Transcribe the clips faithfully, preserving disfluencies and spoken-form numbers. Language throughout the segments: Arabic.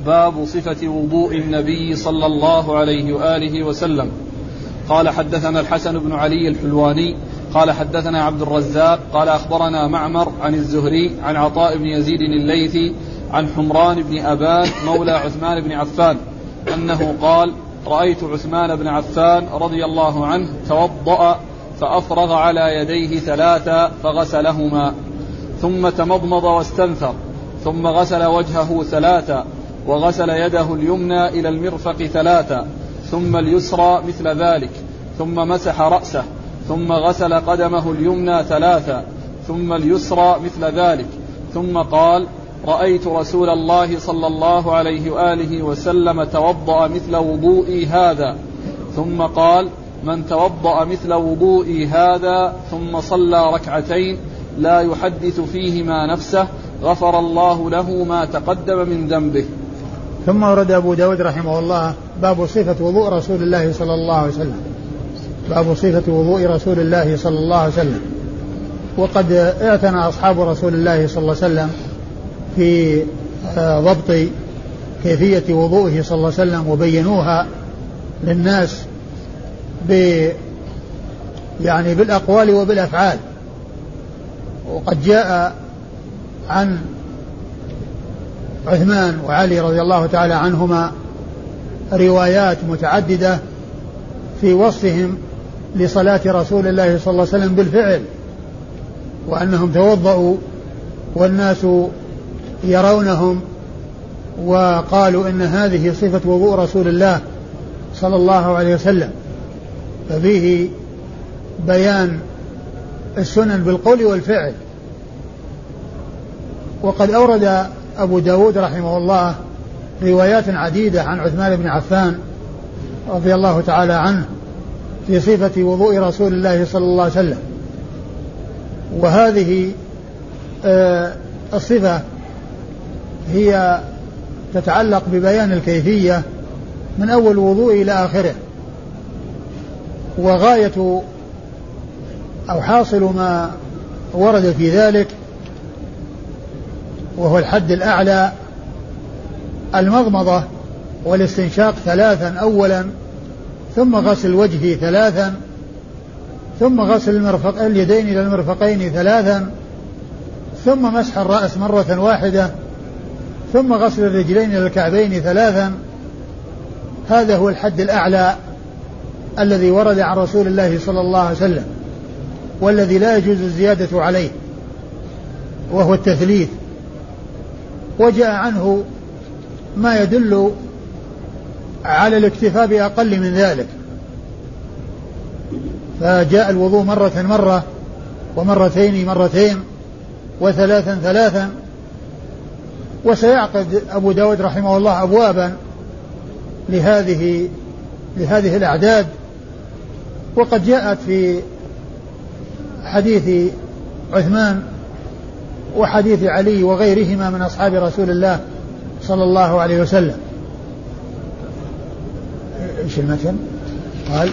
باب صفة وضوء النبي صلى الله عليه وآله وسلم. قال حدثنا الحسن بن علي الحلواني قال حدثنا عبد الرزاق قال أخبرنا معمر عن الزهري عن عطاء بن يزيد الليثي عن حمران بن أبان مولى عثمان بن عفان أنه قال: رأيت عثمان بن عفان رضي الله عنه توضأ فأفرغ على يديه ثلاثا فغسلهما، ثم تمضمض واستنثر، ثم غسل وجهه ثلاثا، وغسل يده اليمنى إلى المرفق ثلاثا، ثم اليسرى مثل ذلك، ثم مسح رأسه، ثم غسل قدمه اليمنى ثلاثا، ثم اليسرى مثل ذلك، ثم قال: رأيت رسول الله صلى الله عليه وآله وسلم توضأ مثل وضوئي هذا، ثم قال: من توضأ مثل وضوئي هذا ثم صلى ركعتين لا يحدث فيهما نفسه غفر الله له ما تقدم من ذنبه. ثم ورد أبو داود رحمه الله باب صفة وضوء رسول الله صلى الله عليه وسلم. باب صفة وضوء رسول الله صلى الله عليه وسلم. وقد اعتنى أصحاب رسول الله صلى الله عليه وسلم في ضبط كيفية وضوءه صلى الله عليه وسلم وبينوها للناس ب يعني بالأقوال وبالأفعال. وقد جاء عن عثمان وعلي رضي الله تعالى عنهما روايات متعددة في وصفهم لصلاة رسول الله صلى الله عليه وسلم بالفعل، وأنهم توضأوا والناس يرونهم وقالوا إن هذه صفة وضوء رسول الله صلى الله عليه وسلم. ففيه بيان السنن بالقول والفعل. وقد أورد أبو داود رحمه الله روايات عديدة عن عثمان بن عفان رضي الله تعالى عنه في صفة وضوء رسول الله صلى الله عليه وسلم. وهذه آه الصفة هي تتعلق ببيان الكيفية من أول وضوء إلى آخره، وغاية أو حاصل ما ورد في ذلك وهو الحد الأعلى المضمضة والاستنشاق ثلاثا أولا، ثم غسل وجهه ثلاثا، ثم غسل المرفق اليدين إلى المرفقين ثلاثا، ثم مسح الرأس مرة واحدة، ثم غسل الرجلين إلى الكعبين ثلاثا. هذا هو الحد الأعلى الذي ورد عن رسول الله صلى الله عليه وسلم، والذي لا يجوز الزيادة عليه، وهو التثليث. وجاء عنه ما يدل على الاكتفاء بأقل من ذلك، فجاء الوضوء مرة مرة، ومرتين مرتين، وثلاثا ثلاثا. وسيعقد أبو داود رحمه الله أبوابا لهذه لهذه الأعداد. وقد جاءت في حديث عثمان وحديث علي وغيرهما من أصحاب رسول الله صلى الله عليه وسلم. إيش المثل؟ قال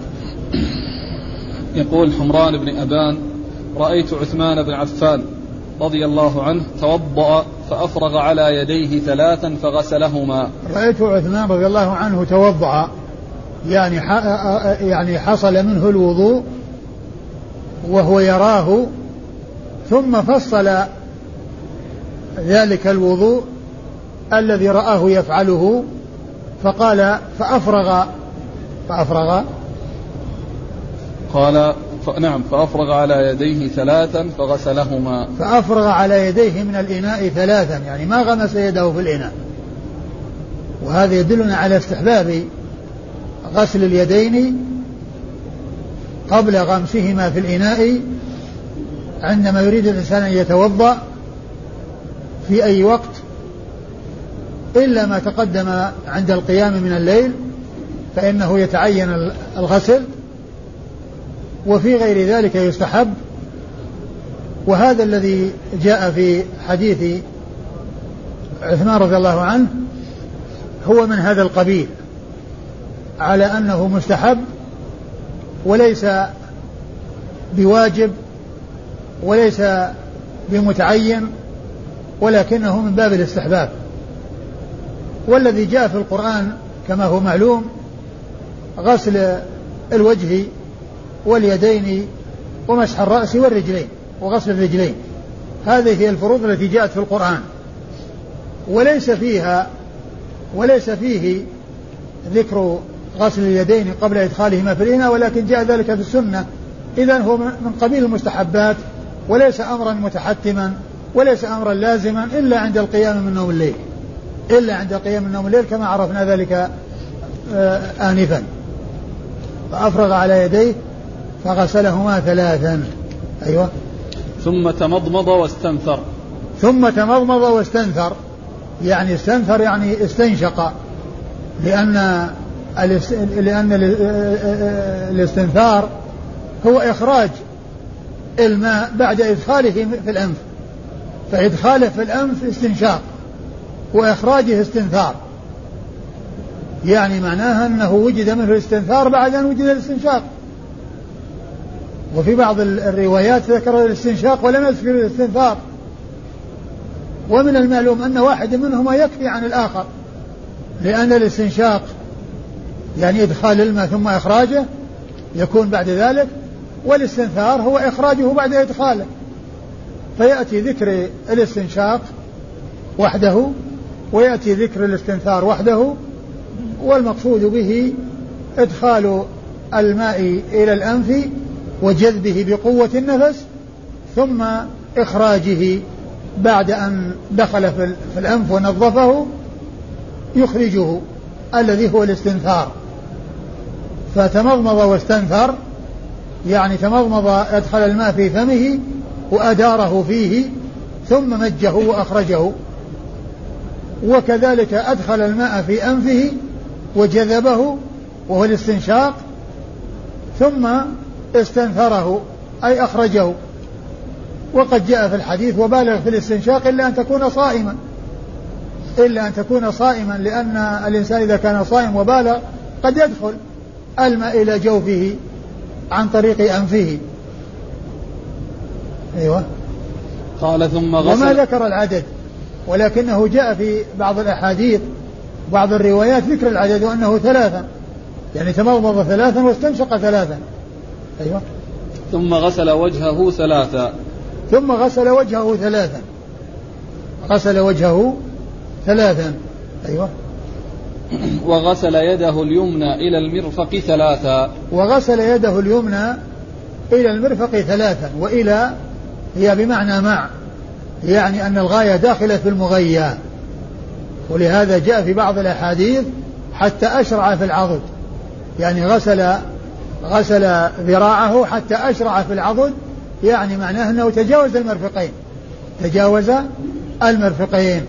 يقول حمران بن أبان: رأيت عثمان بن عفان رضي الله عنه توضأ فأفرغ على يديه ثلاثا فغسلهما. رأيت عثمان رضي الله عنه توضأ، يعني يعني حصل منه الوضوء وهو يراه، ثم فصل ذلك الوضوء الذي رآه يفعله، فقال فأفرغ فأفرغ قال نعم فأفرغ على يديه ثلاثا فغسلهما. فأفرغ على يديه من الإناء ثلاثا، يعني ما غمس يده في الإناء. وهذا يدلنا على استحباب غسل اليدين قبل غمسهما في الإناء عندما يريد الإنسان أن يتوضأ في أي وقت، إلا ما تقدم عند القيام من الليل فإنه يتعين الغسل، وفي غير ذلك يستحب. وهذا الذي جاء في حديث عثمان رضي الله عنه هو من هذا القبيل، على أنه مستحب وليس بواجب وليس بمتعين، ولكنه من باب الاستحباب. والذي جاء في القرآن كما هو معلوم غسل الوجه واليدين ومسح الرأس والرجلين وغسل الرجلين. هذه هي الفروض التي جاءت في القرآن، وليس فيها وليس فيه ذكر غسل اليدين قبل إدخالهما في الإناء، ولكن جاء ذلك في السنة. إذن هو من قبيل المستحبات وليس أمرا متحتما وليس أمرا لازما إلا عند القيام من نوم الليل إلا عند القيام من نوم الليل كما عرفنا ذلك آنفا. فأفرغ على يديه فغسلهما ثلاثا. أيوة. ثم تمضمض واستنثر. ثم تمضمض واستنثر يعني استنثر يعني استنشق، لأن لأن الاستنثار هو إخراج الماء بعد إدخاله في الأنف، فإدخاله في الأنف استنشاق وإخراجه استنثار، يعني معناها أنه وجد منه الاستنثار بعد أن وجد الاستنشاق. وفي بعض الروايات ذكر الاستنشاق ولم يذكر الاستنثار. ومن المعلوم أن واحد منهما يكفي عن الآخر، لأن الاستنشاق يعني إدخال الماء ثم إخراجه يكون بعد ذلك، والاستنثار هو إخراجه بعد إدخاله، فيأتي ذكر الاستنشاق وحده ويأتي ذكر الاستنثار وحده، والمقصود به إدخال الماء إلى الأنف وجذبه بقوة النفس ثم إخراجه بعد أن دخل في الأنف ونظفه يخرجه الذي هو الاستنثار. فتمضمض واستنثر يعني تمضمض أدخل الماء في فمه وأداره فيه ثم مجه وأخرجه، وكذلك أدخل الماء في أنفه وجذبه وهو الاستنشاق ثم استنثره أي أخرجه. وقد جاء في الحديث وبالغ في الاستنشاق إلا أن تكون صائما إلا أن تكون صائما لأن الإنسان إذا كان صائم وبالغ قد يدخل الماء إلى جوفه عن طريق أنفه. أيوة. قال ثم غسل. وما ذكر العدد، ولكنه جاء في بعض الأحاديث بعض الروايات ذكر العدد وأنه ثلاثا، يعني تمضمض ثلاثا واستنشق ثلاثا. أيوة. ثم غسل وجهه ثلاثا. ثم غسل وجهه ثلاثا غسل وجهه ثلاثا. أيوة. وغسل يده اليمنى إلى المرفق ثلاثا. وغسل يده اليمنى إلى المرفق ثلاثا. وإلى هي بمعنى مع، يعني أن الغاية داخلة في المغية، ولهذا جاء في بعض الأحاديث حتى أشرع في العضد، يعني غسل غسل ذراعه حتى أشرع في العضد، يعني معناه أنه تجاوز المرفقين تجاوز المرفقين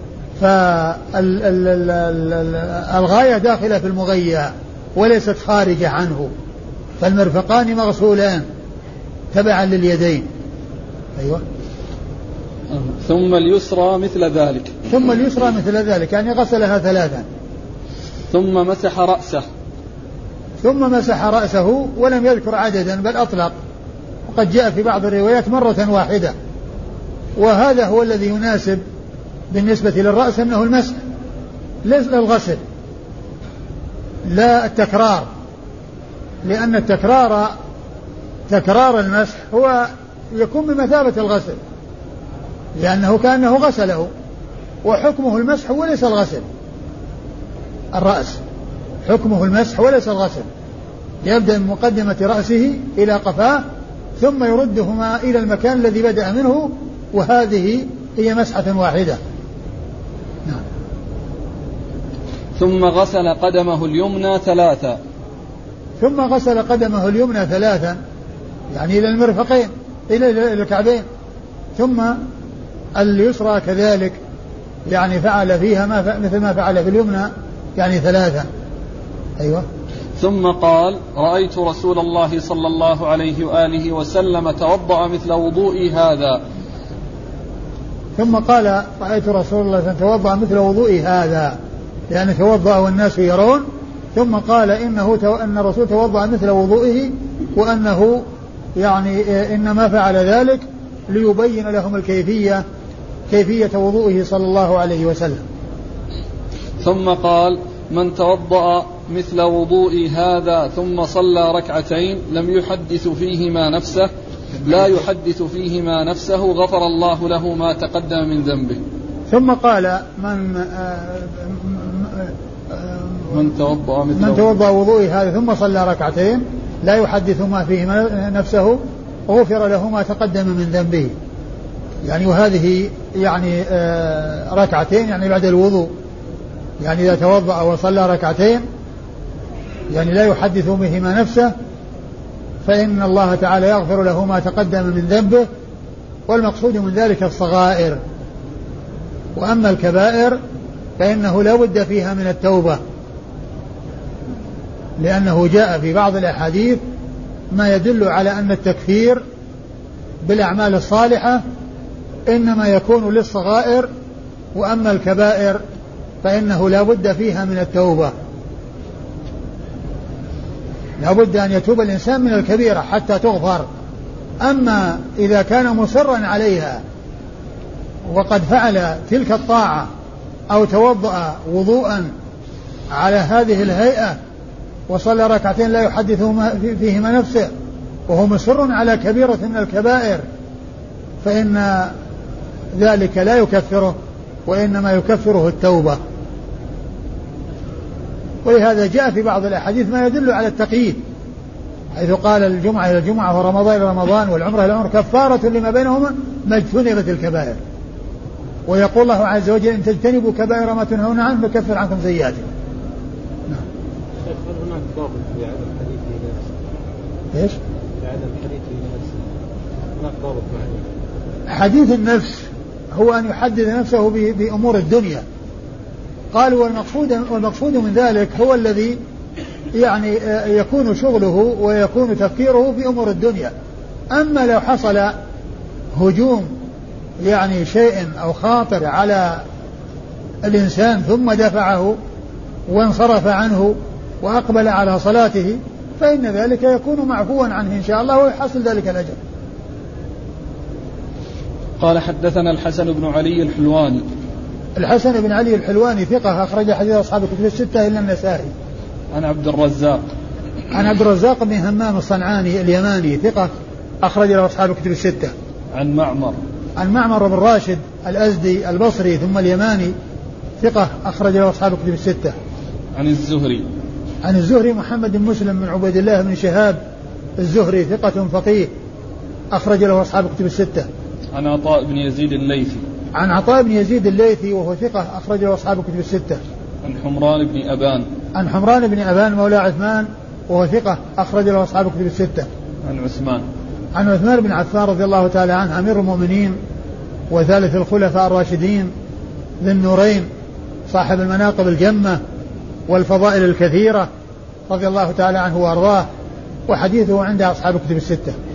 فالغاية داخلة في المغية وليست خارجة عنه، فالمرفقان مغسولان تبعا لليدين. أيوة. ثم اليسرى مثل ذلك. ثم اليسرى مثل ذلك يعني غسلها ثلاثا. ثم مسح رأسه. ثم مسح رأسه ولم يذكر عددا بل أطلق، وقد جاء في بعض الروايات مرة واحدة، وهذا هو الذي يناسب بالنسبة للرأس أنه المسح ليس الغسل لا التكرار، لأن التكرار تكرار المسح هو يكون بمثابة الغسل لأنه كأنه غسله، وحكمه المسح وليس الغسل. الرأس حكمه المسح وليس الغسل، يبدأ من مقدمة رأسه إلى قفاه ثم يردهما إلى المكان الذي بدأ منه، وهذه هي مسحة واحدة. نعم. ثم غسل قدمه اليمنى ثلاثا. ثم غسل قدمه اليمنى ثلاثا يعني إلى المرفقين إلى الكعبين. ثم اليسرى كذلك يعني فعل فيها ما مثل ما فعل في اليمنى يعني ثلاثا. أيوة. ثم قال رأيت رسول الله صلى الله عليه وآله وسلم توضأ مثل وضوئي هذا. ثم قال رأيت رسول الله صلى الله عليه وسلم توضأ مثل وضوئي هذا، لأنه توضأ والناس يرون، ثم قال إنه تو... أن الرسول توضأ مثل وضوئه، وأنه يعني إنما فعل ذلك ليبين لهم الكيفية كيفية وضوئه صلى الله عليه وسلم. ثم قال: من توضأ مثل وضوئي هذا ثم صلى ركعتين لم يحدث فيهما نفسه لا يحدث فيهما نفسه غفر الله له ما تقدم من ذنبه. ثم قال: من من توضأ مثل من توضأ وضوئي هذا ثم صلى ركعتين لا يحدث ما فيهما نفسه غفر له ما تقدم من ذنبه. يعني وهذه يعني ركعتين يعني بعد الوضوء، يعني إذا توضأ وصلى ركعتين يعني لا يحدث بهما نفسه فإن الله تعالى يغفر له ما تقدم من ذنبه، والمقصود من ذلك الصغائر. وأما الكبائر فإنه لا بد فيها من التوبة، لأنه جاء في بعض الأحاديث ما يدل على أن التكفير بالأعمال الصالحة إنما يكون للصغائر، وأما الكبائر فإنه لا بد فيها من التوبة، لا بد أن يتوب الإنسان من الكبيرة حتى تغفر. أما إذا كان مصرا عليها وقد فعل تلك الطاعة أو توضأ وضوءا على هذه الهيئة وصلى ركعتين لا يحدث فيهما نفسه وهو مصر على كبيرة من الكبائر فإن ذلك لا يكفره، وإنما يكفره التوبة. ولهذا جاء في بعض الأحاديث ما يدل على التقييد، حيث قال: الجمعة إلى الجمعة ورمضان إلى رمضان والعمرة إلى العمرة كفارة لما بينهما ما اجتنبت الكبائر. ويقول الله عز وجل: إن تجتنبوا كبائر ما تنهون عنه نكفر عنكم سيئاتكم. نعم. هل هناك ضابط في عدم حديثه لنفسه؟ ايش؟ في عدم حديثه لنفسه هناك ضابط معين؟ حديث النفس هو أن يحدث نفسه بأمور الدنيا. قالوا: والمقصود والمقصود من ذلك هو الذي يعني يكون شغله ويكون تفكيره في أمور الدنيا. أما لو حصل هجوم يعني شيء أو خاطر على الإنسان ثم دفعه وانصرف عنه وأقبل على صلاته فإن ذلك يكون معفوا عنه إن شاء الله ويحصل ذلك الأجر. قال: حدثنا الحسن بن علي الحلواني. الحسن بن علي الحلواني ثقة أخرج حديث أصحاب الكتب الستة إلا النسائي. عن عبد الرزاق. عن عبد الرزاق بن همام الصنعاني اليماني ثقة أخرج له أصحاب الكتب الستة. عن معمر. عن معمر بن راشد الأزدي البصري ثم اليماني ثقة أخرج له أصحاب الكتب الستة. عن الزهري. عن الزهري محمد بن مسلم بن عبيد الله بن شهاب الزهري ثقة فقيه أخرج له أصحاب الكتب الستة. عن عطاء بن يزيد الليثي. عن عطاء بن يزيد الليثي وهو ثقة أخرج له أصحاب الكتب الستة. عن حمران بن أبان. عن حمران بن أبان مولى عثمان وهو ثقة أخرج له أصحاب الكتب الستة. عن عثمان. عن عثمان بن عفان رضي الله تعالى عنه أمير المؤمنين وثالث الخلفاء الراشدين ذي النورين صاحب المناقب الجمة والفضائل الكثيرة رضي الله تعالى عنه وأرضاه، وحديثه عند أصحاب الكتب الستة.